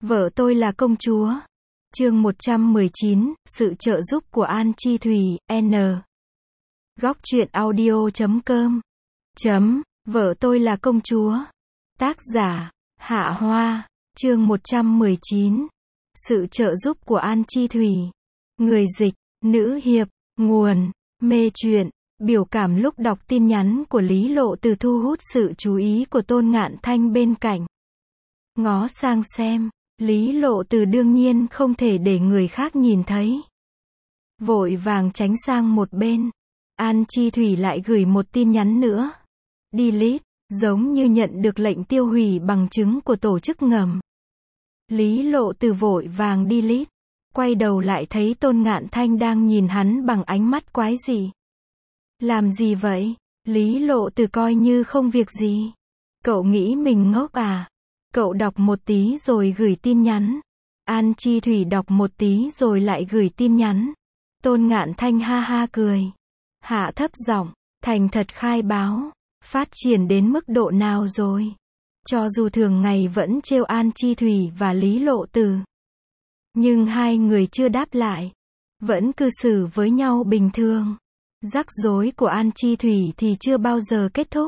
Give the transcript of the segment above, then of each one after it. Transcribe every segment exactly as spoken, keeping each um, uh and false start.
Vợ tôi là công chúa. Chương một trăm mười chín, sự trợ giúp của An Chi Thủy, N. Góc truyện audio chấm com. Chấm, vợ tôi là công chúa. Tác giả, Hạ Hoa. Chương một trăm mười chín. Sự trợ giúp của An Chi Thủy. Người dịch, nữ hiệp, nguồn, mê truyện. Biểu cảm lúc đọc tin nhắn của Lý Lộ Từ thu hút sự chú ý của Tôn Ngạn Thanh bên cạnh. Ngó sang xem, Lý Lộ Từ đương nhiên không thể để người khác nhìn thấy. Vội vàng tránh sang một bên. An Chi Thủy lại gửi một tin nhắn nữa. Delete, giống như nhận được lệnh tiêu hủy bằng chứng của tổ chức ngầm. Lý Lộ Từ vội vàng delete. Quay đầu lại thấy Tôn Ngạn Thanh đang nhìn hắn bằng ánh mắt quái dị. Làm gì vậy? Lý Lộ Từ coi như không việc gì. Cậu nghĩ mình ngốc à? Cậu đọc một tí rồi gửi tin nhắn. An Chi Thủy đọc một tí rồi lại gửi tin nhắn. Tôn Ngạn Thanh ha ha cười. Hạ thấp giọng, thành thật khai báo. Phát triển đến mức độ nào rồi? Cho dù thường ngày vẫn trêu An Chi Thủy và Lý Lộ Từ. Nhưng hai người chưa đáp lại. Vẫn cư xử với nhau bình thường. Rắc rối của An Chi Thủy thì chưa bao giờ kết thúc.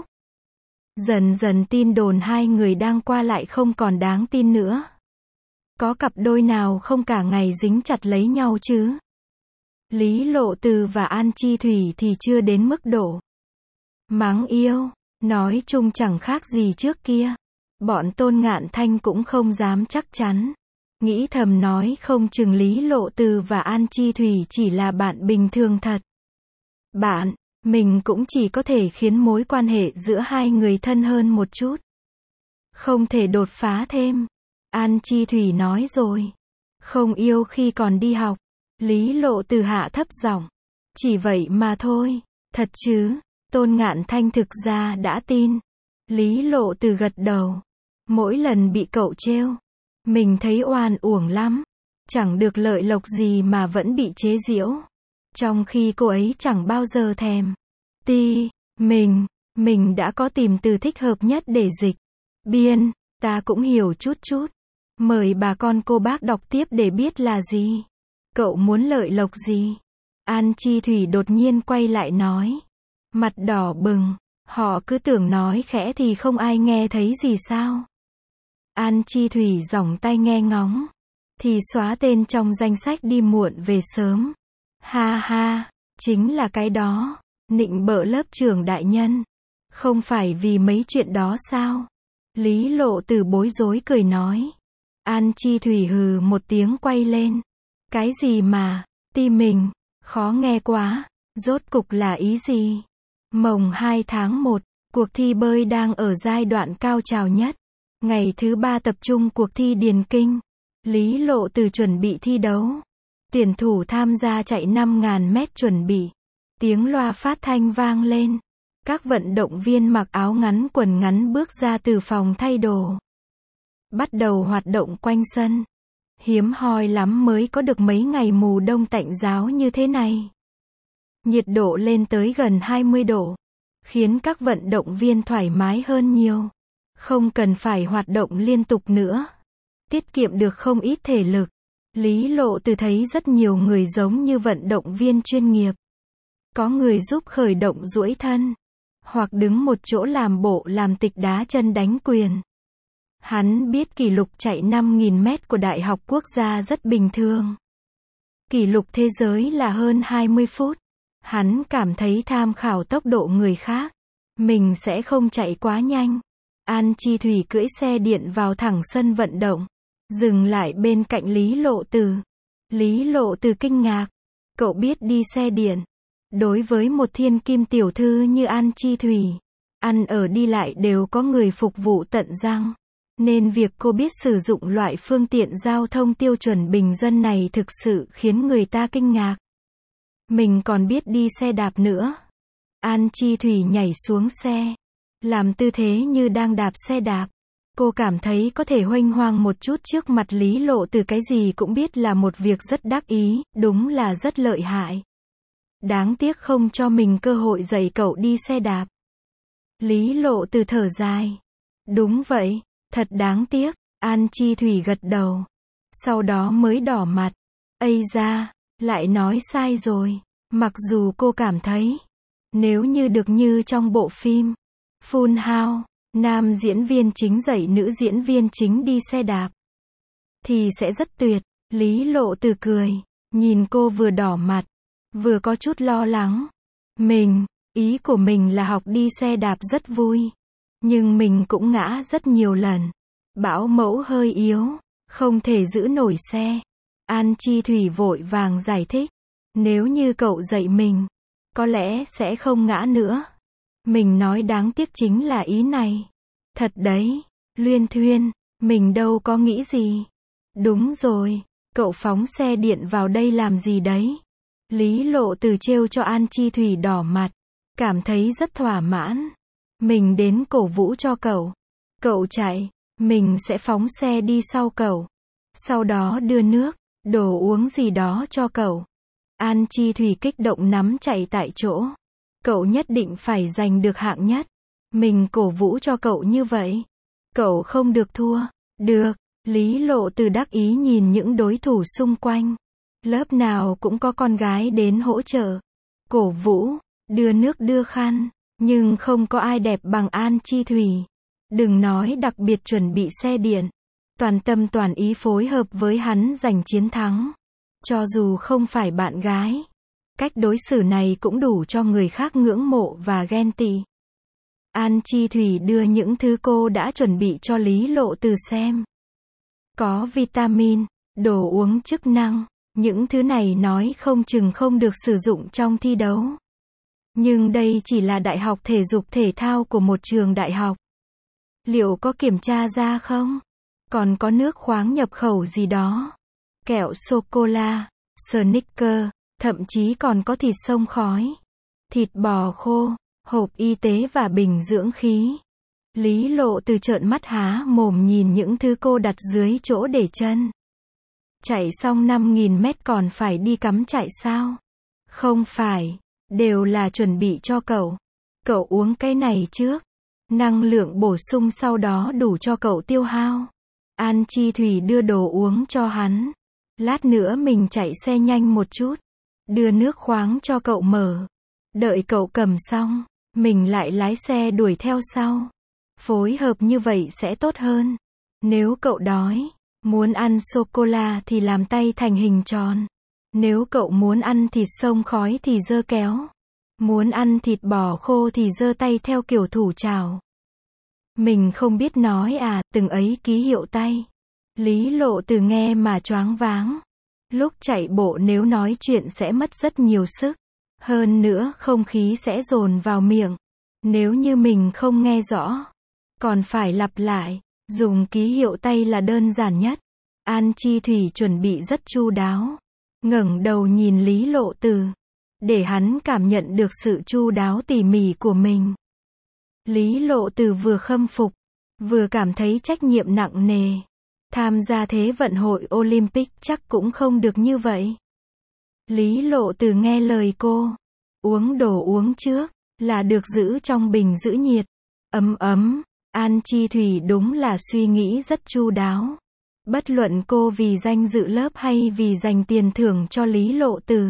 Dần dần tin đồn hai người đang qua lại không còn đáng tin nữa. Có cặp đôi nào không cả ngày dính chặt lấy nhau chứ? Lý Lộ Từ và An Chi Thủy thì chưa đến mức độ mắng yêu, nói chung chẳng khác gì trước kia. Bọn Tôn Ngạn Thanh cũng không dám chắc chắn. Nghĩ thầm nói không chừng Lý Lộ Từ và An Chi Thủy chỉ là bạn bình thường thật. Bạn, mình cũng chỉ có thể khiến mối quan hệ giữa hai người thân hơn một chút. Không thể đột phá thêm. An Chi Thủy nói rồi. Không yêu khi còn đi học. Lý Lộ Từ hạ thấp giọng. Chỉ vậy mà thôi. Thật chứ? Tôn Ngạn Thanh thực ra đã tin. Lý Lộ Từ gật đầu. Mỗi lần bị cậu trêu, mình thấy oan uổng lắm. Chẳng được lợi lộc gì mà vẫn bị chế giễu. Trong khi cô ấy chẳng bao giờ thèm. Ti, mình, mình đã có tìm từ thích hợp nhất để dịch. Biên, ta cũng hiểu chút chút. Mời bà con cô bác đọc tiếp để biết là gì. Cậu muốn lợi lộc gì? An Chi Thủy đột nhiên quay lại nói. Mặt đỏ bừng, họ cứ tưởng nói khẽ thì không ai nghe thấy gì sao? An Chi Thủy giỏng tay nghe ngóng. Thì xóa tên trong danh sách đi muộn về sớm. Ha ha, chính là cái đó. Nịnh bợ lớp trưởng đại nhân. Không phải vì mấy chuyện đó sao? Lý Lộ Từ bối rối cười nói. An Chi Thủy hừ một tiếng quay lên. Cái gì mà, ti mình, khó nghe quá, rốt cục là ý gì? Mồng hai tháng một, cuộc thi bơi đang ở giai đoạn cao trào nhất. Ngày thứ ba tập trung cuộc thi điền kinh. Lý Lộ Từ chuẩn bị thi đấu. Tuyển thủ tham gia chạy năm nghìn mét chuẩn bị. Tiếng loa phát thanh vang lên. Các vận động viên mặc áo ngắn quần ngắn bước ra từ phòng thay đồ. Bắt đầu hoạt động quanh sân. Hiếm hoi lắm mới có được mấy ngày mùa đông tạnh ráo như thế này. Nhiệt độ lên tới gần hai mươi độ. Khiến các vận động viên thoải mái hơn nhiều. Không cần phải hoạt động liên tục nữa. Tiết kiệm được không ít thể lực. Lý Lộ Từ thấy rất nhiều người giống như vận động viên chuyên nghiệp. Có người giúp khởi động duỗi thân. Hoặc đứng một chỗ làm bộ làm tịch đá chân đánh quyền. Hắn biết kỷ lục chạy năm nghìn mét của Đại học Quốc gia rất bình thường. Kỷ lục thế giới là hơn hai mươi phút. Hắn cảm thấy tham khảo tốc độ người khác. Mình sẽ không chạy quá nhanh. An Chi Thủy cưỡi xe điện vào thẳng sân vận động. Dừng lại bên cạnh Lý Lộ Từ. Lý Lộ Từ kinh ngạc. Cậu biết đi xe điện. Đối với một thiên kim tiểu thư như An Chi Thủy, ăn ở đi lại đều có người phục vụ tận răng. Nên việc cô biết sử dụng loại phương tiện giao thông tiêu chuẩn bình dân này thực sự khiến người ta kinh ngạc. Mình còn biết đi xe đạp nữa. An Chi Thủy nhảy xuống xe. Làm tư thế như đang đạp xe đạp. Cô cảm thấy có thể huênh hoang một chút trước mặt Lý Lộ Từ, cái gì cũng biết là một việc rất đắc ý, đúng là rất lợi hại. Đáng tiếc không cho mình cơ hội dạy cậu đi xe đạp. Lý Lộ Từ thở dài. Đúng vậy, thật đáng tiếc. An Chi Thủy gật đầu. Sau đó mới đỏ mặt. Ây da, lại nói sai rồi. Mặc dù cô cảm thấy, nếu như được như trong bộ phim Full House, nam diễn viên chính dạy nữ diễn viên chính đi xe đạp, thì sẽ rất tuyệt. Lý Lộ Từ cười, nhìn cô vừa đỏ mặt, vừa có chút lo lắng. Mình, ý của mình là học đi xe đạp rất vui. Nhưng mình cũng ngã rất nhiều lần. Bảo mẫu hơi yếu, không thể giữ nổi xe. An Chi Thủy vội vàng giải thích. Nếu như cậu dạy mình, có lẽ sẽ không ngã nữa. Mình nói đáng tiếc chính là ý này. Thật đấy, Luyên Thuyên, mình đâu có nghĩ gì. Đúng rồi, cậu phóng xe điện vào đây làm gì đấy? Lý Lộ Từ trêu cho An Chi Thủy đỏ mặt, cảm thấy rất thỏa mãn. Mình đến cổ vũ cho cậu. Cậu chạy, mình sẽ phóng xe đi sau cậu. Sau đó đưa nước, đồ uống gì đó cho cậu. An Chi Thủy kích động nắm chạy tại chỗ. Cậu nhất định phải giành được hạng nhất. Mình cổ vũ cho cậu như vậy. Cậu không được thua. Được, Lý Lộ Từ đắc ý nhìn những đối thủ xung quanh. Lớp nào cũng có con gái đến hỗ trợ. Cổ vũ, đưa nước đưa khăn. Nhưng không có ai đẹp bằng An Chi Thủy. Đừng nói đặc biệt chuẩn bị xe điện. Toàn tâm toàn ý phối hợp với hắn giành chiến thắng. Cho dù không phải bạn gái, cách đối xử này cũng đủ cho người khác ngưỡng mộ và ghen tị. An Chi Thủy đưa những thứ cô đã chuẩn bị cho Lý Lộ Từ xem. Có vitamin, đồ uống chức năng, những thứ này nói không chừng không được sử dụng trong thi đấu. Nhưng đây chỉ là đại học thể dục thể thao của một trường đại học. Liệu có kiểm tra ra không? Còn có nước khoáng nhập khẩu gì đó. Kẹo sô-cô-la, Snickers, thậm chí còn có thịt xông khói, thịt bò khô, hộp y tế và bình dưỡng khí. Lý Lộ Từ trợn mắt há mồm nhìn những thứ cô đặt dưới chỗ để chân. Chạy xong năm nghìn mét còn phải đi cắm trại sao? Không phải, đều là chuẩn bị cho cậu. Cậu uống cái này trước. Năng lượng bổ sung sau đó đủ cho cậu tiêu hao. An Chi Thủy đưa đồ uống cho hắn. Lát nữa mình chạy xe nhanh một chút. Đưa nước khoáng cho cậu mở. Đợi cậu cầm xong, mình lại lái xe đuổi theo sau. Phối hợp như vậy sẽ tốt hơn. Nếu cậu đói, muốn ăn sô-cô-la thì làm tay thành hình tròn. Nếu cậu muốn ăn thịt xông khói thì giơ kéo. Muốn ăn thịt bò khô thì giơ tay theo kiểu thủ chào. Mình không biết nói à, từng ấy ký hiệu tay. Lý Lộ Từ nghe mà choáng váng. Lúc chạy bộ nếu nói chuyện sẽ mất rất nhiều sức. Hơn nữa không khí sẽ dồn vào miệng. Nếu như mình không nghe rõ, còn phải lặp lại. Dùng ký hiệu tay là đơn giản nhất. An Chi Thủy chuẩn bị rất chu đáo. Ngẩng đầu nhìn Lý Lộ Từ, để hắn cảm nhận được sự chu đáo tỉ mỉ của mình. Lý Lộ Từ vừa khâm phục, vừa cảm thấy trách nhiệm nặng nề. Tham gia Thế vận hội Olympic chắc cũng không được như vậy. Lý Lộ Từ nghe lời cô. Uống đồ uống trước, là được giữ trong bình giữ nhiệt. Ấm ấm, An Chi Thủy đúng là suy nghĩ rất chu đáo. Bất luận cô vì danh dự lớp hay vì dành tiền thưởng cho Lý Lộ Từ.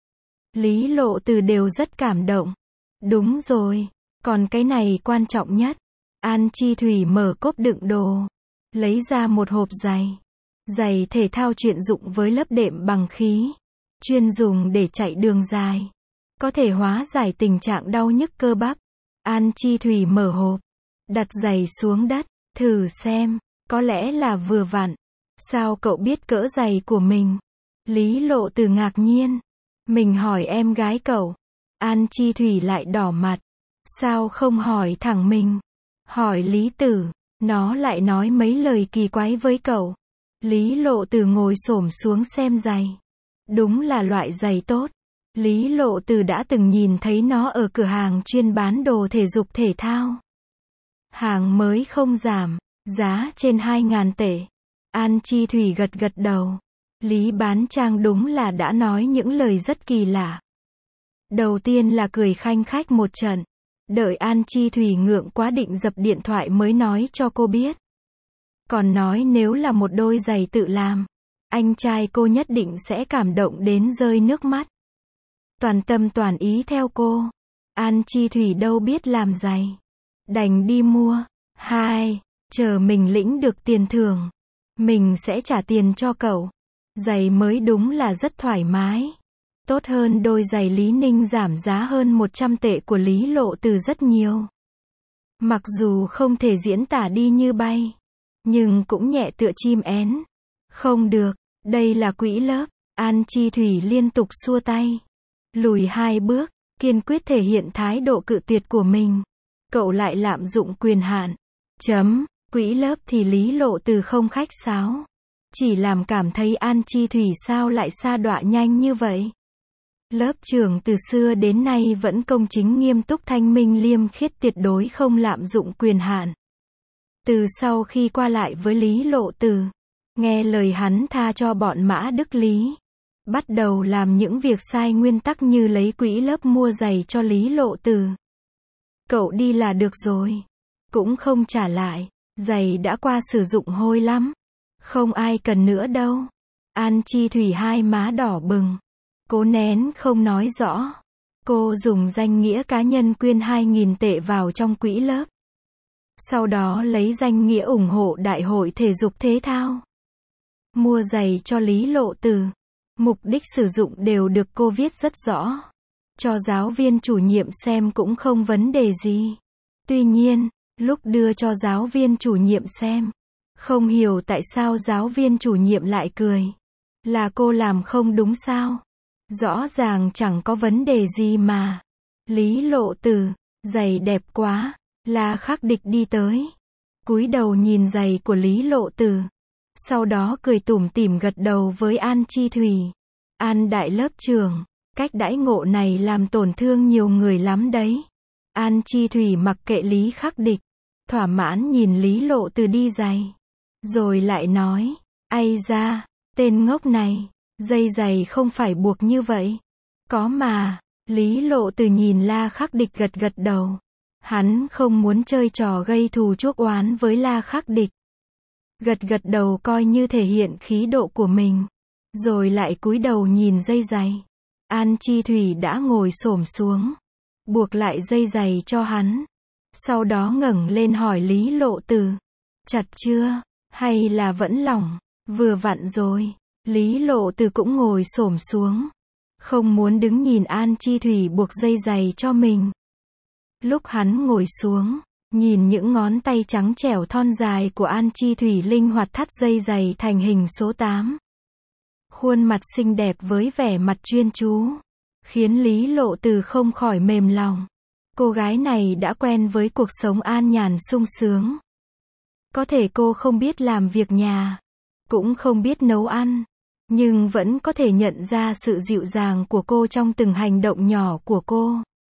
Lý Lộ Từ đều rất cảm động. Đúng rồi, còn cái này quan trọng nhất. An Chi Thủy mở cốp đựng đồ. Lấy ra một hộp giày. Giày thể thao chuyên dụng với lớp đệm bằng khí. Chuyên dùng để chạy đường dài. Có thể hóa giải tình trạng đau nhức cơ bắp. An Chi Thủy mở hộp. Đặt giày xuống đất. Thử xem, có lẽ là vừa vặn. Sao cậu biết cỡ giày của mình? Lý Lộ Từ ngạc nhiên. Mình hỏi em gái cậu. An Chi Thủy lại đỏ mặt. Sao không hỏi thẳng mình? Hỏi Lý Tử, nó lại nói mấy lời kỳ quái với cậu. Lý Lộ Từ ngồi xổm xuống xem giày. Đúng là loại giày tốt. Lý Lộ Từ đã từng nhìn thấy nó ở cửa hàng chuyên bán đồ thể dục thể thao. Hàng mới không giảm, giá trên hai nghìn tệ. An Chi Thủy gật gật đầu. Lý bán trang đúng là đã nói những lời rất kỳ lạ. Đầu tiên là cười khanh khách một trận. Đợi An Chi Thủy ngượng quá định dập điện thoại mới nói cho cô biết. Còn nói nếu là một đôi giày tự làm, anh trai cô nhất định sẽ cảm động đến rơi nước mắt. Toàn tâm toàn ý theo cô. An Chi Thủy đâu biết làm giày. Đành đi mua. Hai. Chờ mình lĩnh được tiền thưởng. Mình sẽ trả tiền cho cậu. Giày mới đúng là rất thoải mái. Tốt hơn đôi giày Lý Ninh giảm giá hơn một trăm tệ của Lý Lộ Từ rất nhiều. Mặc dù không thể diễn tả đi như bay, nhưng cũng nhẹ tựa chim én. Không được, đây là quỹ lớp. An Chi Thủy liên tục xua tay. Lùi hai bước, kiên quyết thể hiện thái độ cự tuyệt của mình. Cậu lại lạm dụng quyền hạn. Chấm, quỹ lớp thì Lý Lộ Từ không khách sáo. Chỉ làm cảm thấy An Chi Thủy sao lại sa đọa nhanh như vậy. Lớp trưởng từ xưa đến nay vẫn công chính nghiêm túc thanh minh liêm khiết tuyệt đối không lạm dụng quyền hạn. Từ sau khi qua lại với Lý Lộ Từ, nghe lời hắn tha cho bọn Mã Đức Lý, bắt đầu làm những việc sai nguyên tắc như lấy quỹ lớp mua giày cho Lý Lộ Từ. Cậu đi là được rồi. Cũng không trả lại. Giày đã qua sử dụng hôi lắm. Không ai cần nữa đâu. An Chi Thủy hai má đỏ bừng. Cố nén không nói rõ. Cô dùng danh nghĩa cá nhân quyên hai nghìn tệ vào trong quỹ lớp. Sau đó lấy danh nghĩa ủng hộ đại hội thể dục thể thao. Mua giày cho Lý Lộ Từ. Mục đích sử dụng đều được cô viết rất rõ. Cho giáo viên chủ nhiệm xem cũng không vấn đề gì. Tuy nhiên, lúc đưa cho giáo viên chủ nhiệm xem, không hiểu tại sao giáo viên chủ nhiệm lại cười. Là cô làm không đúng sao? Rõ ràng chẳng có vấn đề gì mà. Lý Lộ Từ, giày đẹp quá. La Khắc Địch đi tới, cúi đầu nhìn giày của Lý Lộ Từ. Sau đó cười tủm tỉm gật đầu với An Chi Thủy. An đại lớp trưởng, cách đãi ngộ này làm tổn thương nhiều người lắm đấy. An Chi Thủy mặc kệ Lý Khắc Địch, thỏa mãn nhìn Lý Lộ Từ đi giày. Rồi lại nói, ây da, tên ngốc này, dây giày không phải buộc như vậy. Có mà, Lý Lộ Từ nhìn La Khắc Địch gật gật đầu. Hắn không muốn chơi trò gây thù chuốc oán với La Khắc Địch. Gật gật đầu coi như thể hiện khí độ của mình. Rồi lại cúi đầu nhìn dây giày. An Chi Thủy đã ngồi xổm xuống, buộc lại dây giày cho hắn. Sau đó ngẩng lên hỏi Lý Lộ Từ. Chặt chưa? Hay là vẫn lỏng? Vừa vặn rồi. Lý Lộ Từ cũng ngồi xổm xuống. Không muốn đứng nhìn An Chi Thủy buộc dây giày cho mình. Lúc hắn ngồi xuống, nhìn những ngón tay trắng trẻo thon dài của An Chi Thủy linh hoạt thắt dây giày thành hình số tám. Khuôn mặt xinh đẹp với vẻ mặt chuyên chú, khiến Lý Lộ Từ không khỏi mềm lòng. Cô gái này đã quen với cuộc sống an nhàn sung sướng. Có thể cô không biết làm việc nhà, cũng không biết nấu ăn, nhưng vẫn có thể nhận ra sự dịu dàng của cô trong từng hành động nhỏ của cô.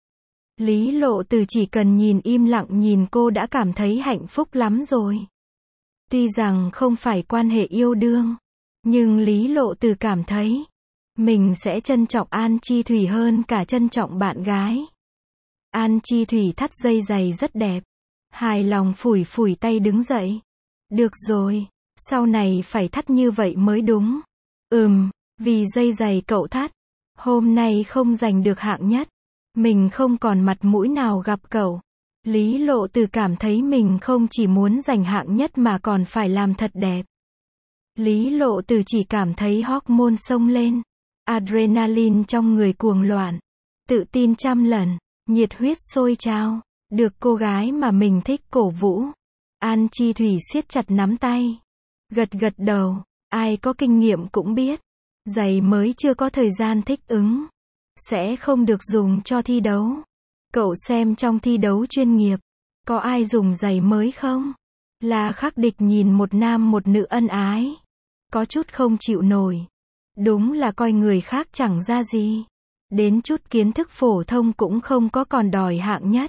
Lý Lộ Từ chỉ cần nhìn im lặng nhìn cô đã cảm thấy hạnh phúc lắm rồi. Tuy rằng không phải quan hệ yêu đương, nhưng Lý Lộ Từ cảm thấy mình sẽ trân trọng An Chi Thủy hơn cả trân trọng bạn gái. An Chi Thủy thắt dây giày rất đẹp. Hài lòng phủi phủi tay đứng dậy. Được rồi, sau này phải thắt như vậy mới đúng. Ừm, vì dây giày cậu thắt, hôm nay không giành được hạng nhất. Mình không còn mặt mũi nào gặp cậu. Lý Lộ Từ cảm thấy mình không chỉ muốn giành hạng nhất mà còn phải làm thật đẹp. Lý Lộ Từ chỉ cảm thấy hormone xông lên. Adrenaline trong người cuồng loạn. Tự tin trăm lần. Nhiệt huyết sôi trào. Được cô gái mà mình thích cổ vũ. An Chi Thủy siết chặt nắm tay. Gật gật đầu. Ai có kinh nghiệm cũng biết. Giày mới chưa có thời gian thích ứng, sẽ không được dùng cho thi đấu. Cậu xem trong thi đấu chuyên nghiệp, có ai dùng giày mới không? La Khắc Địch nhìn một nam một nữ ân ái. Có chút không chịu nổi. Đúng là coi người khác chẳng ra gì. Đến chút kiến thức phổ thông cũng không có còn đòi hạng nhất.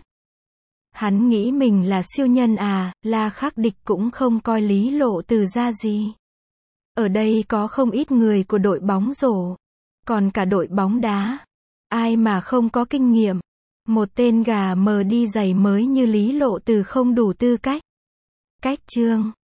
Hắn nghĩ mình là siêu nhân à, La Khắc Địch cũng không coi Lý Lộ Từ ra gì. Ở đây có không ít người của đội bóng rổ, còn cả đội bóng đá. Ai mà không có kinh nghiệm. Một tên gà mờ đi giày mới như Lý Lộ Từ không đủ tư cách. Cách chương